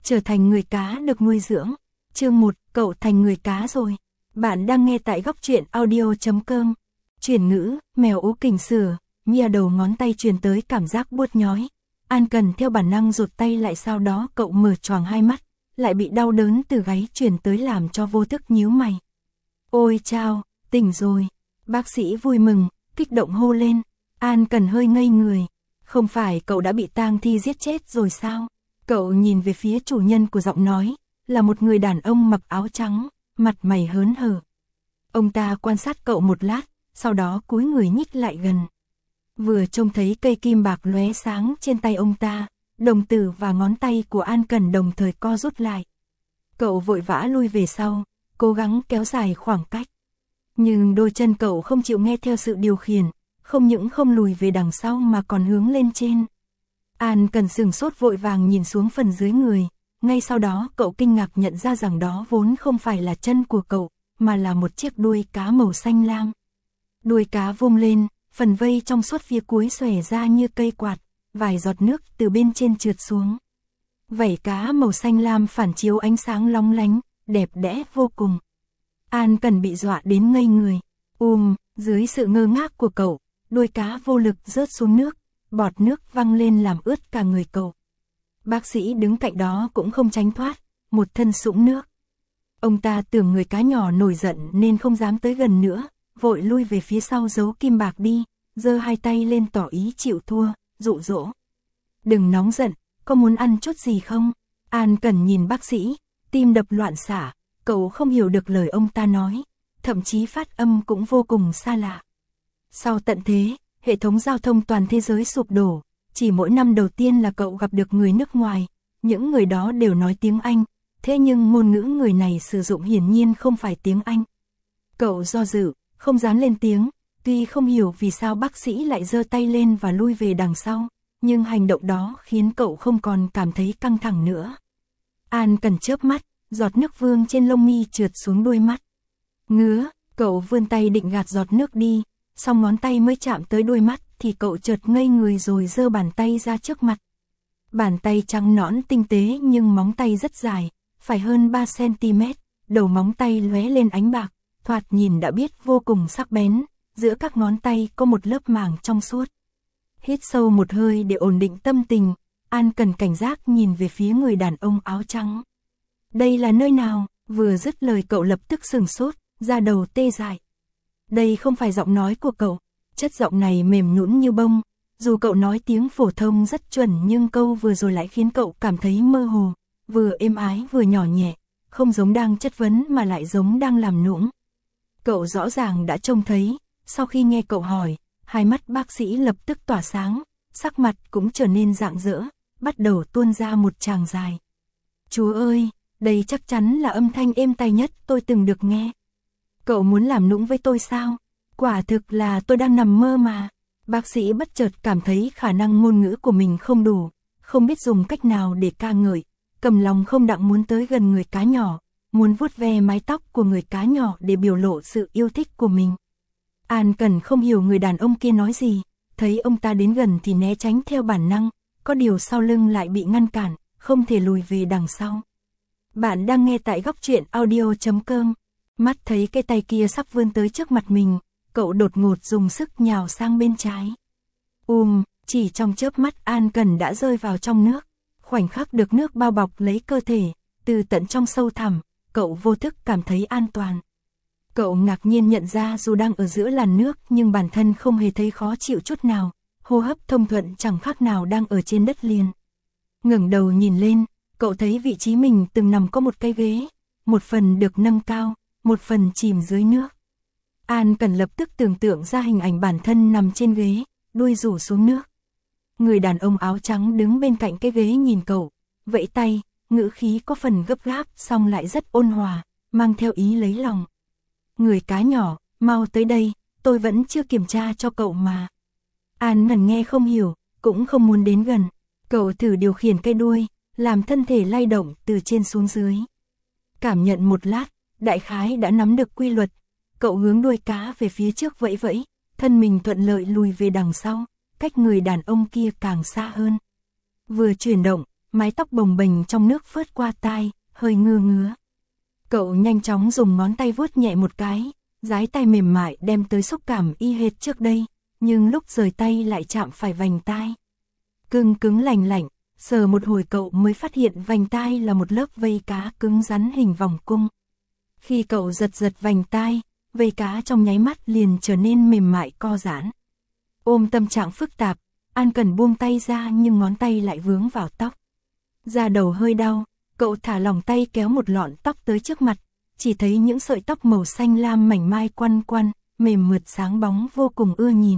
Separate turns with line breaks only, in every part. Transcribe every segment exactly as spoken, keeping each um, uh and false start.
trở thành người cá được nuôi dưỡng. Chương một, cậu thành người cá rồi. Bạn đang nghe tại góc truyện audio chấm com. Chuyển ngữ, mèo ú kỉnh sửa, Mia đầu ngón tay truyền tới cảm giác buốt nhói. An Cần theo bản năng rụt tay lại, sau đó cậu mở choàng hai mắt, lại bị đau đớn từ gáy truyền tới làm cho vô thức nhíu mày. Ôi chao, tỉnh rồi. Bác sĩ vui mừng, kích động hô lên. An Cần hơi ngây người. Không phải cậu đã bị tang thi giết chết rồi sao? Cậu nhìn về phía chủ nhân của giọng nói, là một người đàn ông mặc áo trắng, mặt mày hớn hở. Ông ta quan sát cậu một lát, sau đó cúi người nhích lại gần. Vừa trông thấy cây kim bạc lóe sáng trên tay ông ta, đồng tử và ngón tay của An Cần đồng thời co rút lại. Cậu vội vã lui về sau, cố gắng kéo dài khoảng cách. Nhưng đôi chân cậu không chịu nghe theo sự điều khiển, không những không lùi về đằng sau mà còn hướng lên trên. An Cần sửng sốt vội vàng nhìn xuống phần dưới người, ngay sau đó cậu kinh ngạc nhận ra rằng đó vốn không phải là chân của cậu, mà là một chiếc đuôi cá màu xanh lam. Đuôi cá vung lên, phần vây trong suốt phía cuối xòe ra như cây quạt, vài giọt nước từ bên trên trượt xuống. Vảy cá màu xanh lam phản chiếu ánh sáng lóng lánh, đẹp đẽ vô cùng. An Cần bị dọa đến ngây người. Um, dưới sự ngơ ngác của cậu, đuôi cá vô lực rớt xuống nước, bọt nước văng lên làm ướt cả người cậu. Bác sĩ đứng cạnh đó cũng không tránh thoát, một thân sũng nước. Ông ta tưởng người cá nhỏ nổi giận nên không dám tới gần nữa, vội lui về phía sau giấu kim bạc đi, giơ hai tay lên tỏ ý chịu thua, dụ dỗ. Đừng nóng giận, có muốn ăn chút gì không? An Cần nhìn bác sĩ, tim đập loạn xạ, cậu không hiểu được lời ông ta nói, thậm chí phát âm cũng vô cùng xa lạ. Sau tận thế, hệ thống giao thông toàn thế giới sụp đổ, chỉ mỗi năm đầu tiên là cậu gặp được người nước ngoài, những người đó đều nói tiếng Anh, thế nhưng ngôn ngữ người này sử dụng hiển nhiên không phải tiếng Anh. Cậu do dự, không dám lên tiếng, tuy không hiểu vì sao bác sĩ lại giơ tay lên và lui về đằng sau, nhưng hành động đó khiến cậu không còn cảm thấy căng thẳng nữa. An Cần chớp mắt, giọt nước vương trên lông mi trượt xuống đuôi mắt. Ngứa, cậu vươn tay định gạt giọt nước đi, song ngón tay mới chạm tới đuôi mắt thì cậu chợt ngây người rồi giơ bàn tay ra trước mặt. Bàn tay trắng nõn tinh tế nhưng móng tay rất dài, phải hơn ba xăng ti mét, đầu móng tay lóe lên ánh bạc, thoạt nhìn đã biết vô cùng sắc bén, giữa các ngón tay có một lớp màng trong suốt. Hít sâu một hơi để ổn định tâm tình, An Cần cảnh giác nhìn về phía người đàn ông áo trắng. Đây là nơi nào? Vừa dứt lời cậu lập tức sửng sốt, da đầu tê dại. Đây không phải giọng nói của cậu, chất giọng này mềm nhũn như bông, dù cậu nói tiếng phổ thông rất chuẩn nhưng câu vừa rồi lại khiến cậu cảm thấy mơ hồ, vừa êm ái vừa nhỏ nhẹ, không giống đang chất vấn mà lại giống đang làm nũng. Cậu rõ ràng đã trông thấy, sau khi nghe cậu hỏi, hai mắt bác sĩ lập tức tỏa sáng, sắc mặt cũng trở nên rạng rỡ, bắt đầu tuôn ra một tràng dài. Chúa ơi, đây chắc chắn là âm thanh êm tai nhất tôi từng được nghe. Cậu muốn làm nũng với tôi sao? Quả thực là tôi đang nằm mơ mà. Bác sĩ bất chợt cảm thấy khả năng ngôn ngữ của mình không đủ, không biết dùng cách nào để ca ngợi, cầm lòng không đặng muốn tới gần người cá nhỏ, muốn vuốt ve mái tóc của người cá nhỏ để biểu lộ sự yêu thích của mình. An Cần không hiểu người đàn ông kia nói gì, thấy ông ta đến gần thì né tránh theo bản năng, có điều sau lưng lại bị ngăn cản, không thể lùi về đằng sau. Bạn đang nghe tại góc truyện audio chấm com. Mắt thấy cái tay kia sắp vươn tới trước mặt mình, cậu đột ngột dùng sức nhào sang bên trái. Um, chỉ trong chớp mắt An Cần đã rơi vào trong nước, khoảnh khắc được nước bao bọc lấy cơ thể, từ tận trong sâu thẳm, cậu vô thức cảm thấy an toàn. Cậu ngạc nhiên nhận ra dù đang ở giữa làn nước nhưng bản thân không hề thấy khó chịu chút nào, hô hấp thông thuận chẳng khác nào đang ở trên đất liền. Ngẩng đầu nhìn lên, cậu thấy vị trí mình từng nằm có một cái ghế, một phần được nâng cao, một phần chìm dưới nước. An Cần lập tức tưởng tượng ra hình ảnh bản thân nằm trên ghế, đuôi rủ xuống nước. Người đàn ông áo trắng đứng bên cạnh cái ghế nhìn cậu, vẫy tay, ngữ khí có phần gấp gáp song lại rất ôn hòa, mang theo ý lấy lòng. Người cá nhỏ, mau tới đây, tôi vẫn chưa kiểm tra cho cậu mà. An Cần nghe không hiểu, cũng không muốn đến gần. Cậu thử điều khiển cây đuôi, làm thân thể lay động từ trên xuống dưới. Cảm nhận một lát, đại khái đã nắm được quy luật. Cậu hướng đuôi cá về phía trước vẫy vẫy, thân mình thuận lợi lùi về đằng sau, cách người đàn ông kia càng xa hơn. Vừa chuyển động, mái tóc bồng bềnh trong nước phớt qua tai, hơi ngưa ngứa. Cậu nhanh chóng dùng ngón tay vuốt nhẹ một cái, dái tay mềm mại đem tới xúc cảm y hệt trước đây, nhưng lúc rời tay lại chạm phải vành tai. Cứng cứng lành lạnh, sờ một hồi cậu mới phát hiện vành tai là một lớp vây cá cứng rắn hình vòng cung. Khi cậu giật giật vành tai, vây cá trong nháy mắt liền trở nên mềm mại co giãn. Ôm tâm trạng phức tạp, An Cần buông tay ra nhưng ngón tay lại vướng vào tóc. Da đầu hơi đau, cậu thả lỏng tay kéo một lọn tóc tới trước mặt, chỉ thấy những sợi tóc màu xanh lam mảnh mai quăn quăn, mềm mượt sáng bóng vô cùng ưa nhìn.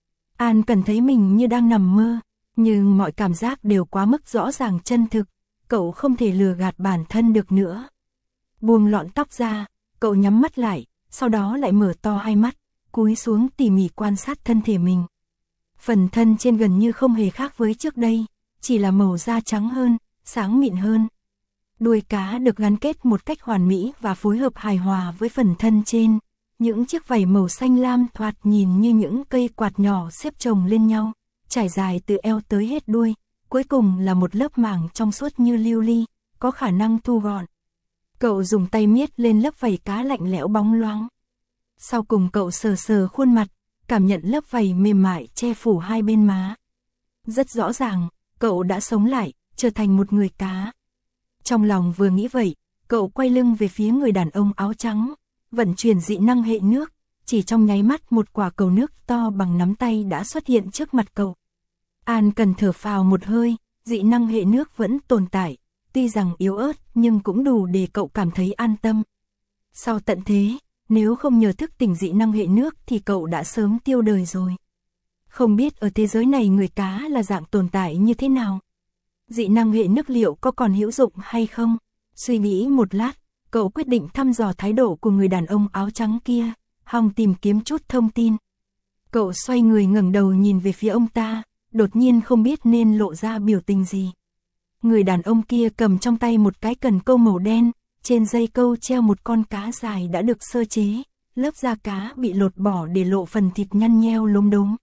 An Cần thấy mình như đang nằm mơ, nhưng mọi cảm giác đều quá mức rõ ràng chân thực, cậu không thể lừa gạt bản thân được nữa. Buông lọn tóc ra, cậu nhắm mắt lại, sau đó lại mở to hai mắt, cúi xuống tỉ mỉ quan sát thân thể mình. Phần thân trên gần như không hề khác với trước đây, chỉ là màu da trắng hơn, sáng mịn hơn. Đuôi cá được gắn kết một cách hoàn mỹ và phối hợp hài hòa với phần thân trên. Những chiếc vảy màu xanh lam thoạt nhìn như những cây quạt nhỏ xếp chồng lên nhau, trải dài từ eo tới hết đuôi, cuối cùng là một lớp màng trong suốt như lưu ly, có khả năng thu gọn. Cậu dùng tay miết lên lớp vảy cá lạnh lẽo bóng loáng. Sau cùng cậu sờ sờ khuôn mặt, cảm nhận lớp vảy mềm mại che phủ hai bên má. Rất rõ ràng, cậu đã sống lại, trở thành một người cá. Trong lòng vừa nghĩ vậy, cậu quay lưng về phía người đàn ông áo trắng, vận chuyển dị năng hệ nước, chỉ trong nháy mắt một quả cầu nước to bằng nắm tay đã xuất hiện trước mặt cậu. An Cần thở phào một hơi, dị năng hệ nước vẫn tồn tại, tuy rằng yếu ớt nhưng cũng đủ để cậu cảm thấy an tâm. Sau tận thế, nếu không nhờ thức tỉnh dị năng hệ nước thì cậu đã sớm tiêu đời rồi. Không biết ở thế giới này người cá là dạng tồn tại như thế nào? Dị năng hệ nước liệu có còn hữu dụng hay không? Suy nghĩ một lát, cậu quyết định thăm dò thái độ của người đàn ông áo trắng kia, hòng tìm kiếm chút thông tin. Cậu xoay người ngẩng đầu nhìn về phía ông ta, đột nhiên không biết nên lộ ra biểu tình gì. Người đàn ông kia cầm trong tay một cái cần câu màu đen, trên dây câu treo một con cá dài đã được sơ chế, lớp da cá bị lột bỏ để lộ phần thịt nhăn nheo lốm đốm.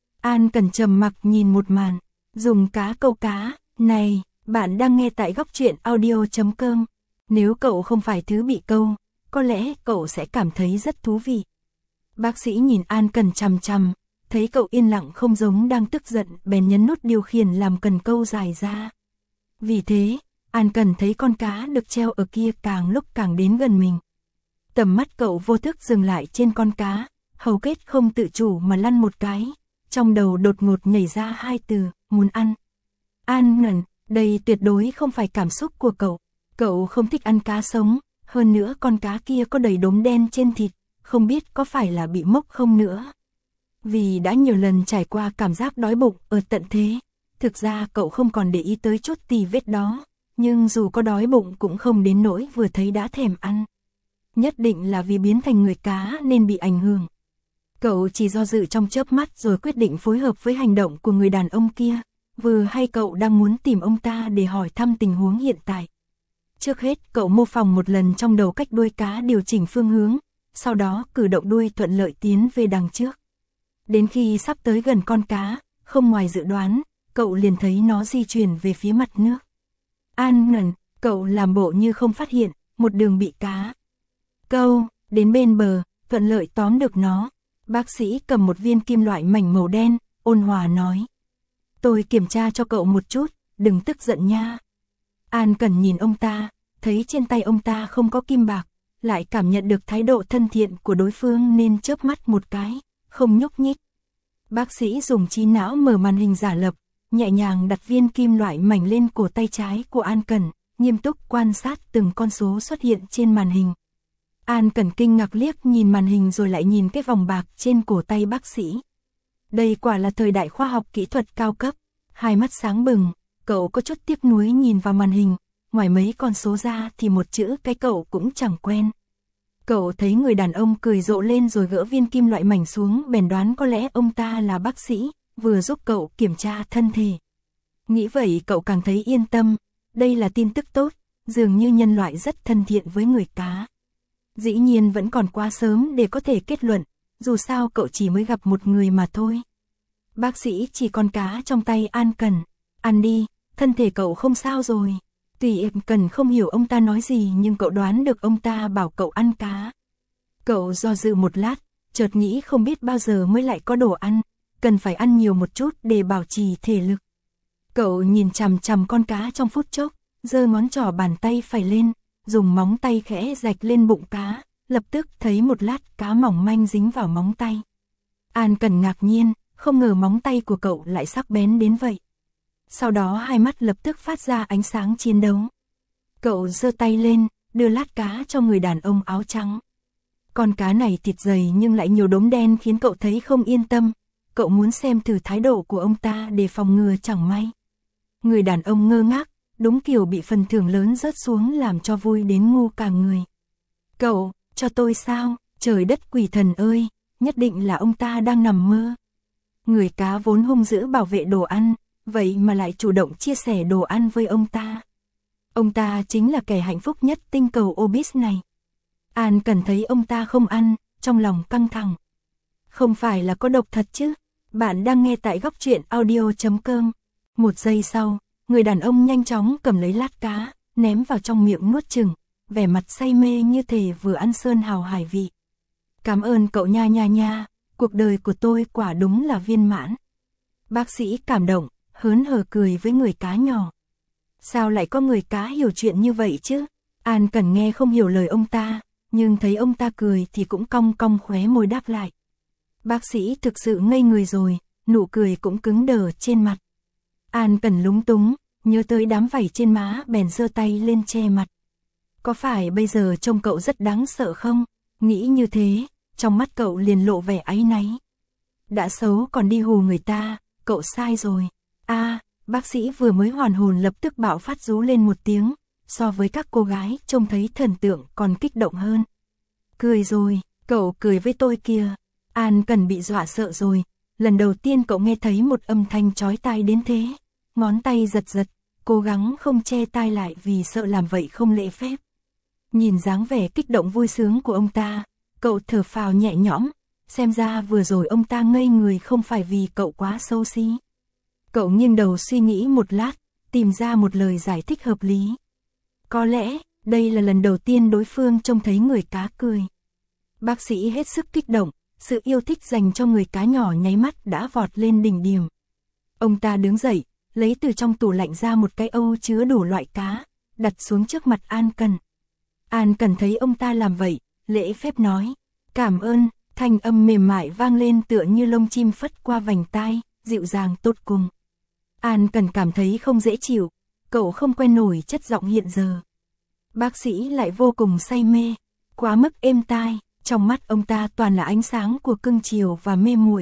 An Cần trầm mặc nhìn một màn, dùng cá câu cá. Này, bạn đang nghe tại góc truyện audio chấm com. Nếu cậu không phải thứ bị câu, có lẽ cậu sẽ cảm thấy rất thú vị. Bác sĩ nhìn An Cần chằm chằm, thấy cậu yên lặng không giống đang tức giận, bèn nhấn nút điều khiển làm cần câu dài ra. Vì thế, An Cần thấy con cá được treo ở kia càng lúc càng đến gần mình. Tầm mắt cậu vô thức dừng lại trên con cá, hầu kết không tự chủ mà lăn một cái, trong đầu đột ngột nhảy ra hai từ, muốn ăn. An Ngần, đây tuyệt đối không phải cảm xúc của cậu. Cậu không thích ăn cá sống, hơn nữa con cá kia có đầy đốm đen trên thịt, không biết có phải là bị mốc không nữa. Vì đã nhiều lần trải qua cảm giác đói bụng ở tận thế, thực ra cậu không còn để ý tới chút tì vết đó, nhưng dù có đói bụng cũng không đến nỗi vừa thấy đã thèm ăn. Nhất định là vì biến thành người cá nên bị ảnh hưởng. Cậu chỉ do dự trong chớp mắt rồi quyết định phối hợp với hành động của người đàn ông kia. Vừa hay cậu đang muốn tìm ông ta để hỏi thăm tình huống hiện tại. Trước hết cậu mô phỏng một lần trong đầu cách đuôi cá điều chỉnh phương hướng, sau đó cử động đuôi thuận lợi tiến về đằng trước. Đến khi sắp tới gần con cá, không ngoài dự đoán, cậu liền thấy nó di chuyển về phía mặt nước. An Ngần, cậu làm bộ như không phát hiện, một đường bị cá câu, đến bên bờ, thuận lợi tóm được nó. Bác sĩ cầm một viên kim loại mảnh màu đen, ôn hòa nói. Tôi kiểm tra cho cậu một chút, đừng tức giận nha. An Cần nhìn ông ta, thấy trên tay ông ta không có kim bạc, lại cảm nhận được thái độ thân thiện của đối phương nên chớp mắt một cái, không nhúc nhích. Bác sĩ dùng trí não mở màn hình giả lập, nhẹ nhàng đặt viên kim loại mảnh lên cổ tay trái của An Cần, nghiêm túc quan sát từng con số xuất hiện trên màn hình. An Cần kinh ngạc liếc nhìn màn hình rồi lại nhìn cái vòng bạc trên cổ tay bác sĩ. Đây quả là thời đại khoa học kỹ thuật cao cấp. Hai mắt sáng bừng, cậu có chút tiếc nuối nhìn vào màn hình, ngoài mấy con số ra thì một chữ cái cậu cũng chẳng quen. Cậu thấy người đàn ông cười rộ lên rồi gỡ viên kim loại mảnh xuống, bèn đoán có lẽ ông ta là bác sĩ, vừa giúp cậu kiểm tra thân thể. Nghĩ vậy cậu càng thấy yên tâm, đây là tin tức tốt, dường như nhân loại rất thân thiện với người cá. Dĩ nhiên vẫn còn quá sớm để có thể kết luận, dù sao cậu chỉ mới gặp một người mà thôi. Bác sĩ chỉ con cá trong tay An Cần. Ăn đi, thân thể cậu không sao rồi. Tuy em cần không hiểu ông ta nói gì nhưng cậu đoán được ông ta bảo cậu ăn cá. Cậu do dự một lát, chợt nghĩ không biết bao giờ mới lại có đồ ăn, cần phải ăn nhiều một chút để bảo trì thể lực. Cậu nhìn chằm chằm con cá trong phút chốc, giơ ngón trỏ bàn tay phải lên, dùng móng tay khẽ rạch lên bụng cá, lập tức thấy một lát cá mỏng manh dính vào móng tay. An Cẩn ngạc nhiên, không ngờ móng tay của cậu lại sắc bén đến vậy. Sau đó hai mắt lập tức phát ra ánh sáng chiến đấu. Cậu giơ tay lên, đưa lát cá cho người đàn ông áo trắng. Con cá này thịt dày nhưng lại nhiều đốm đen khiến cậu thấy không yên tâm. Cậu muốn xem thử thái độ của ông ta để phòng ngừa chẳng may. Người đàn ông ngơ ngác, đúng kiểu bị phần thưởng lớn rớt xuống làm cho vui đến ngu cả người. Cậu, cho tôi sao? Trời đất quỷ thần ơi, nhất định là ông ta đang nằm mơ. Người cá vốn hung dữ bảo vệ đồ ăn, vậy mà lại chủ động chia sẻ đồ ăn với ông ta. Ông ta chính là kẻ hạnh phúc nhất tinh cầu Obis này. An Cẩn thấy ông ta không ăn, trong lòng căng thẳng. Không phải là có độc thật chứ? Bạn đang nghe tại góc truyện audio chấm com. Một giây sau, người đàn ông nhanh chóng cầm lấy lát cá, ném vào trong miệng nuốt chừng, vẻ mặt say mê như thể vừa ăn sơn hào hải vị. Cảm ơn cậu nha nha nha, cuộc đời của tôi quả đúng là viên mãn. Bác sĩ cảm động, hớn hở cười với người cá nhỏ. Sao lại có người cá hiểu chuyện như vậy chứ? An Cẩn nghe không hiểu lời ông ta, nhưng thấy ông ta cười thì cũng cong cong khóe môi đáp lại. Bác sĩ thực sự ngây người rồi, nụ cười cũng cứng đờ trên mặt. An Cẩn lúng túng, nhớ tới đám vảy trên má bèn giơ tay lên che mặt. Có phải bây giờ trông cậu rất đáng sợ không? Nghĩ như thế, trong mắt cậu liền lộ vẻ áy náy. Đã xấu còn đi hù người ta, cậu sai rồi. A, à, bác sĩ vừa mới hoàn hồn lập tức bạo phát rú lên một tiếng, so với các cô gái trông thấy thần tượng còn kích động hơn. Cười rồi, cậu cười với tôi kìa. An Cẩn bị dọa sợ rồi, lần đầu tiên cậu nghe thấy một âm thanh chói tai đến thế. Ngón tay giật giật, cố gắng không che tai lại vì sợ làm vậy không lễ phép. Nhìn dáng vẻ kích động vui sướng của ông ta, cậu thở phào nhẹ nhõm, xem ra vừa rồi ông ta ngây người không phải vì cậu quá xấu xí. Cậu nghiêng đầu suy nghĩ một lát, tìm ra một lời giải thích hợp lý. Có lẽ, đây là lần đầu tiên đối phương trông thấy người cá cười. Bác sĩ hết sức kích động, sự yêu thích dành cho người cá nhỏ nháy mắt đã vọt lên đỉnh điểm. Ông ta đứng dậy, lấy từ trong tủ lạnh ra một cái âu chứa đủ loại cá, đặt xuống trước mặt An Cẩn. An Cẩn thấy ông ta làm vậy, lễ phép nói, cảm ơn, thanh âm mềm mại vang lên tựa như lông chim phất qua vành tai, dịu dàng tột cùng. An Cẩn cảm thấy không dễ chịu, cậu không quen nổi chất giọng hiện giờ. Bác sĩ lại vô cùng say mê, quá mức êm tai, trong mắt ông ta toàn là ánh sáng của cưng chiều và mê muội.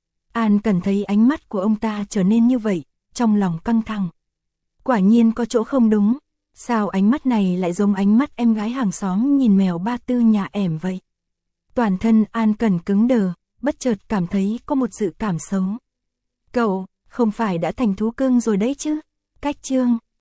An Cẩn thấy ánh mắt của ông ta trở nên như vậy, trong lòng căng thẳng. Quả nhiên có chỗ không đúng, sao ánh mắt này lại giống ánh mắt em gái hàng xóm nhìn mèo ba tư nhà ẻm vậy. Toàn thân An Cẩn cứng đờ, bất chợt cảm thấy có một dự cảm xấu. Cậu, không phải đã thành thú cưng rồi đấy chứ? Cách chương,